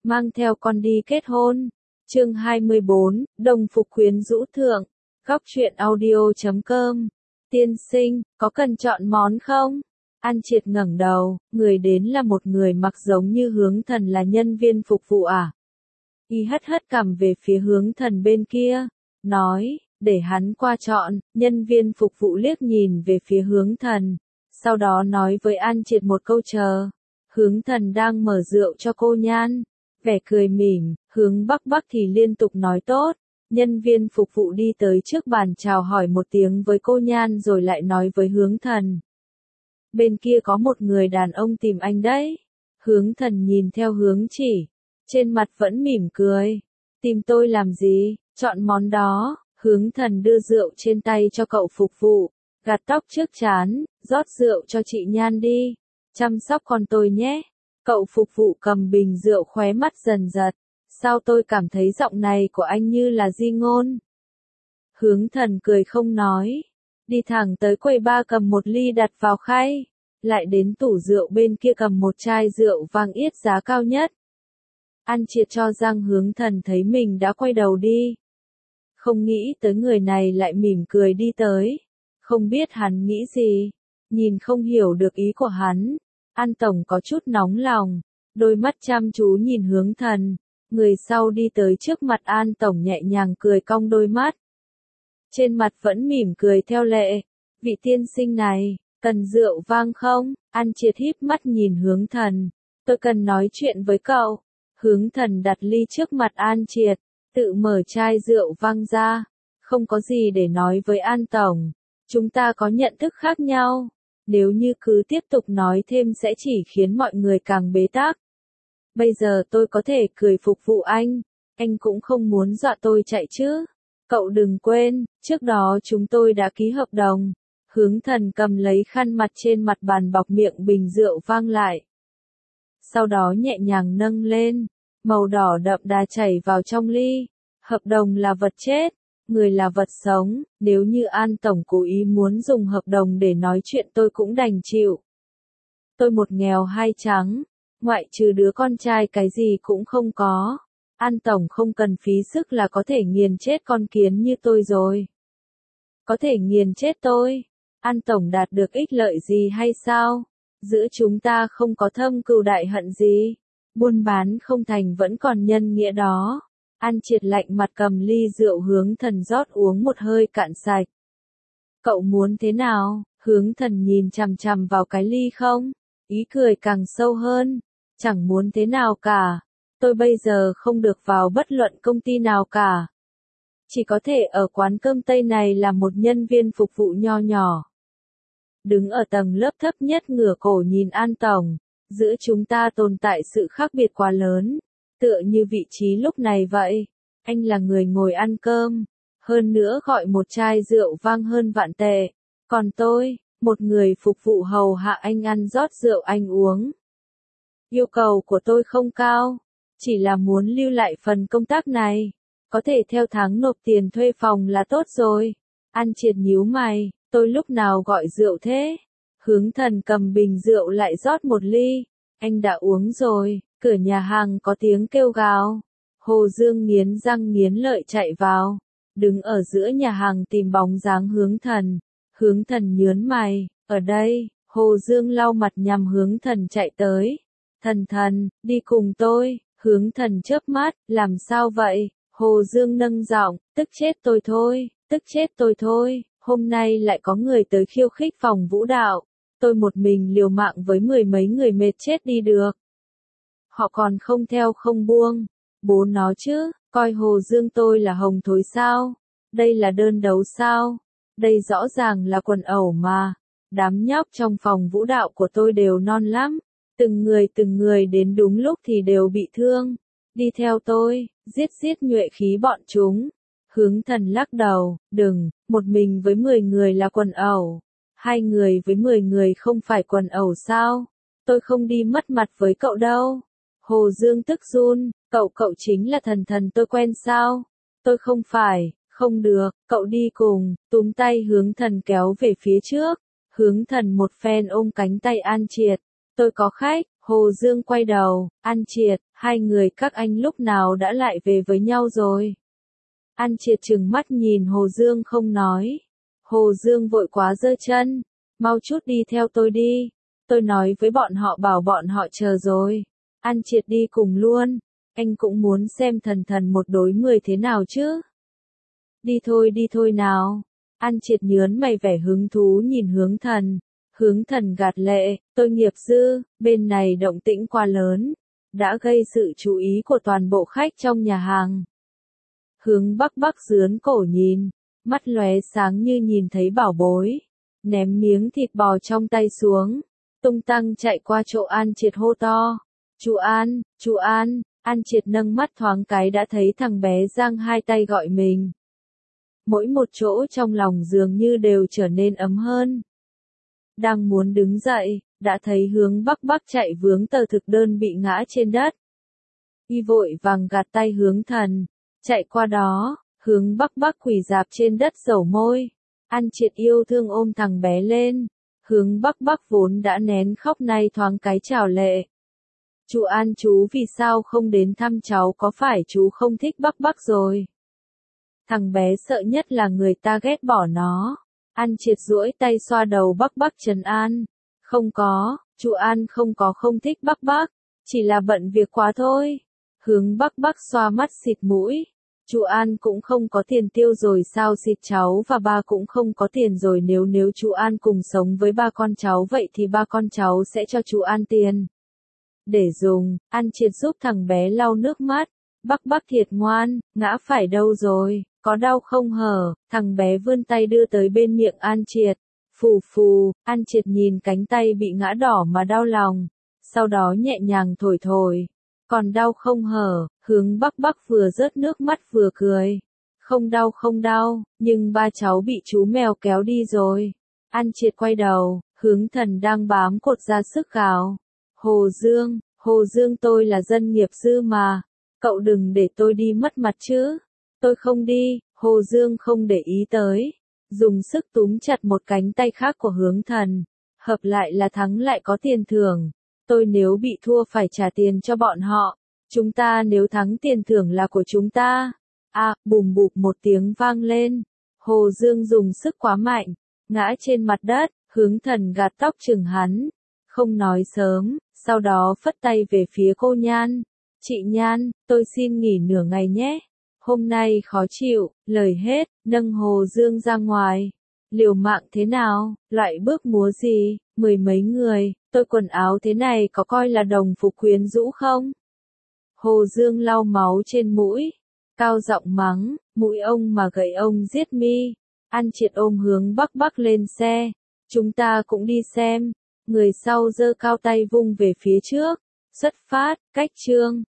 mang theo con đi kết hôn. Chương 24, đồng phục quyến rũ thượng. Góc truyện audio.com. Tiên sinh, có cần chọn món không? An Triệt ngẩng đầu, người đến là một người mặc giống như Hướng Thần là nhân viên phục vụ à? Y hất hất cằm về phía Hướng Thần bên kia, nói, để hắn qua chọn. Nhân viên phục vụ liếc nhìn về phía Hướng Thần, sau đó nói với An Triệt một câu chờ. Hướng Thần đang mở rượu cho cô nhan, vẻ cười mỉm, Hướng Bắc Bắc thì liên tục nói tốt. Nhân viên phục vụ đi tới trước bàn chào hỏi một tiếng với cô nhan rồi lại nói với Hướng Thần. Bên kia có một người đàn ông tìm anh đấy. Hướng Thần nhìn theo hướng chỉ, trên mặt vẫn mỉm cười. Tìm tôi làm gì, chọn món đó. Hướng Thần đưa rượu trên tay cho cậu phục vụ, gạt tóc trước trán, rót rượu cho chị Nhan đi. Chăm sóc con tôi nhé. Cậu phục vụ cầm bình rượu khóe mắt dần giật. Sao tôi cảm thấy giọng này của anh như là Di Ngôn? Hướng Thần cười không nói. Đi thẳng tới quầy bar cầm một ly đặt vào khay. Lại đến tủ rượu bên kia cầm một chai rượu vang yết giá cao nhất. An Triệt cho rằng Hướng Thần thấy mình đã quay đầu đi. Không nghĩ tới người này lại mỉm cười đi tới. Không biết hắn nghĩ gì. Nhìn không hiểu được ý của hắn. An Tổng có chút nóng lòng. Đôi mắt chăm chú nhìn Hướng Thần. Người sau đi tới trước mặt An Tổng nhẹ nhàng cười cong đôi mắt. Trên mặt vẫn mỉm cười theo lệ. Vị tiên sinh này, cần rượu vang không? An Triệt híp mắt nhìn Hướng Thần. Tôi cần nói chuyện với cậu. Hướng Thần đặt ly trước mặt An Triệt, tự mở chai rượu vang ra. Không có gì để nói với An Tổng. Chúng ta có nhận thức khác nhau. Nếu như cứ tiếp tục nói thêm sẽ chỉ khiến mọi người càng bế tắc. Bây giờ tôi có thể cười phục vụ anh cũng không muốn dọa tôi chạy chứ. Cậu đừng quên, trước đó chúng tôi đã ký hợp đồng. Hướng Thần cầm lấy khăn mặt trên mặt bàn bọc miệng bình rượu vang lại. Sau đó nhẹ nhàng nâng lên, màu đỏ đậm đà chảy vào trong ly. Hợp đồng là vật chết, người là vật sống, nếu như An Tổng cố ý muốn dùng hợp đồng để nói chuyện tôi cũng đành chịu. Tôi một nghèo hai trắng, ngoại trừ đứa con trai cái gì cũng không có. An Tổng không cần phí sức là có thể nghiền chết con kiến như tôi rồi. Có thể nghiền chết tôi. An Tổng đạt được ích lợi gì hay sao? Giữa chúng ta không có thâm cừu đại hận gì. Buôn bán không thành vẫn còn nhân nghĩa đó. An Triệt lạnh mặt cầm ly rượu Hướng Thần rót uống một hơi cạn sạch. Cậu muốn thế nào? Hướng Thần nhìn chằm chằm vào cái ly không? Ý cười càng sâu hơn. Chẳng muốn thế nào cả. Tôi bây giờ không được vào bất luận công ty nào cả. Chỉ có thể ở quán cơm Tây này là một nhân viên phục vụ nho nhỏ. Đứng ở tầng lớp thấp nhất ngửa cổ nhìn An Tổng. Giữa chúng ta tồn tại sự khác biệt quá lớn. Tựa như vị trí lúc này vậy. Anh là người ngồi ăn cơm. Hơn nữa gọi một chai rượu vang hơn vạn tệ. Còn tôi, một người phục vụ hầu hạ anh ăn rót rượu anh uống. Yêu cầu của tôi không cao. Chỉ là muốn lưu lại phần công tác này. Có thể theo tháng nộp tiền thuê phòng là tốt rồi. An Triệt nhíu mày, tôi lúc nào gọi rượu thế? Hướng Thần cầm bình rượu lại rót một ly. Anh đã uống rồi. Cửa nhà hàng có tiếng kêu gào. Hồ Dương nghiến răng nghiến lợi chạy vào. Đứng ở giữa nhà hàng tìm bóng dáng Hướng Thần. Hướng Thần nhớn mày, ở đây. Hồ Dương lau mặt nhằm Hướng Thần chạy tới. Thần, đi cùng tôi. Hướng Thần chớp mắt, làm sao vậy? Hồ Dương nâng giọng, tức chết tôi thôi. Hôm nay lại có người tới khiêu khích phòng vũ đạo. Tôi một mình liều mạng với mười mấy người mệt chết đi được. Họ còn không theo không buông. Bố nó chứ, coi Hồ Dương tôi là hồng thối sao? Đây là đơn đấu sao? Đây rõ ràng là quần ẩu mà. Đám nhóc trong phòng vũ đạo của tôi đều non lắm. Từng người đến đúng lúc thì đều bị thương. Đi theo tôi, giết nhuệ khí bọn chúng. Hướng Thần lắc đầu, đừng, một mình với 10 người là quần ẩu. 2 người với 10 người không phải quần ẩu sao? Tôi không đi mất mặt với cậu đâu. Hồ Dương tức run, cậu chính là thần tôi quen sao? Tôi không phải, không được, cậu đi cùng, túm tay Hướng Thần kéo về phía trước. Hướng Thần một phen ôm cánh tay An Triệt. Tôi có khách, Hồ Dương quay đầu, An Triệt, hai người các anh lúc nào đã lại về với nhau rồi? An Triệt trừng mắt nhìn Hồ Dương không nói. Hồ Dương vội quá giơ chân, mau chút đi theo tôi đi. Tôi nói với bọn họ bảo bọn họ chờ rồi. An Triệt đi cùng luôn, anh cũng muốn xem Thần Thần một đối 10 thế nào chứ. Đi thôi nào. An Triệt nhớn mày vẻ hứng thú nhìn Hướng Thần. Hướng Thần gạt lệ, tôi nghiệp dư, bên này động tĩnh quá lớn, đã gây sự chú ý của toàn bộ khách trong nhà hàng. Hướng Bắc Bắc dướn cổ nhìn, mắt lóe sáng như nhìn thấy bảo bối, ném miếng thịt bò trong tay xuống, tung tăng chạy qua chỗ An Triệt hô to. Chú An, An Triệt nâng mắt thoáng cái đã thấy thằng bé giang hai tay gọi mình. Mỗi một chỗ trong lòng dường như đều trở nên ấm hơn. Đang muốn đứng dậy, đã thấy Hướng Bắc Bắc chạy vướng tờ thực đơn bị ngã trên đất. Y vội vàng gạt tay Hướng Thần, chạy qua đó, Hướng Bắc Bắc quỳ rạp trên đất dầu môi. An Triệt yêu thương ôm thằng bé lên. Hướng Bắc Bắc vốn đã nén khóc nay thoáng cái trào lệ. Chú An, chú vì sao không đến thăm cháu, có phải chú không thích Bắc Bắc rồi? Thằng bé sợ nhất là người ta ghét bỏ nó. An Triệt duỗi tay xoa đầu Bắc Bắc trấn an. Không có, chú An không thích Bắc Bắc, chỉ là bận việc quá thôi. Hướng Bắc Bắc xoa mắt xịt mũi. Chú An cũng không có tiền tiêu rồi sao? Xịt, cháu và ba cũng không có tiền rồi, nếu chú An cùng sống với ba con cháu vậy thì ba con cháu sẽ cho chú An tiền để dùng. An Triệt giúp thằng bé lau nước mắt. Bắc Bắc thiệt ngoan, ngã phải đâu rồi, có đau không hở? Thằng bé vươn tay đưa tới bên miệng An Triệt. Phù phù, An Triệt nhìn cánh tay bị ngã đỏ mà đau lòng, sau đó nhẹ nhàng thổi thổi. Còn đau không hở? Hướng Bắc Bắc vừa rớt nước mắt vừa cười. Không đau, nhưng ba cháu bị chú mèo kéo đi rồi. An Triệt quay đầu, Hướng Thần đang bám cột ra sức gào. Hồ Dương, tôi là dân nghiệp dư mà, cậu đừng để tôi đi mất mặt chứ. Tôi không đi. Hồ Dương không để ý tới, dùng sức túm chặt một cánh tay khác của Hướng Thần. Hợp lại là thắng lại có tiền thưởng. Tôi nếu bị thua phải trả tiền cho bọn họ. Chúng ta nếu thắng tiền thưởng là của chúng ta. Bùm bụp một tiếng vang lên. Hồ Dương dùng sức quá mạnh, ngã trên mặt đất. Hướng Thần gạt tóc chừng hắn, không nói sớm, sau đó phất tay về phía cô Nhan. Chị Nhan, tôi xin nghỉ nửa ngày nhé. Hôm nay khó chịu, lời hết, nâng Hồ Dương ra ngoài. Liều mạng thế nào, loại bước múa gì, 10 mấy người, tôi quần áo thế này có coi là đồng phục quyến rũ không? Hồ Dương lau máu trên mũi, cao giọng mắng, mũi ông mà gậy ông giết mi. An Triệt ôm Hướng Bắc Bắc lên xe, chúng ta cũng đi xem. Người sau giơ cao tay vung về phía trước, xuất phát, cách chương.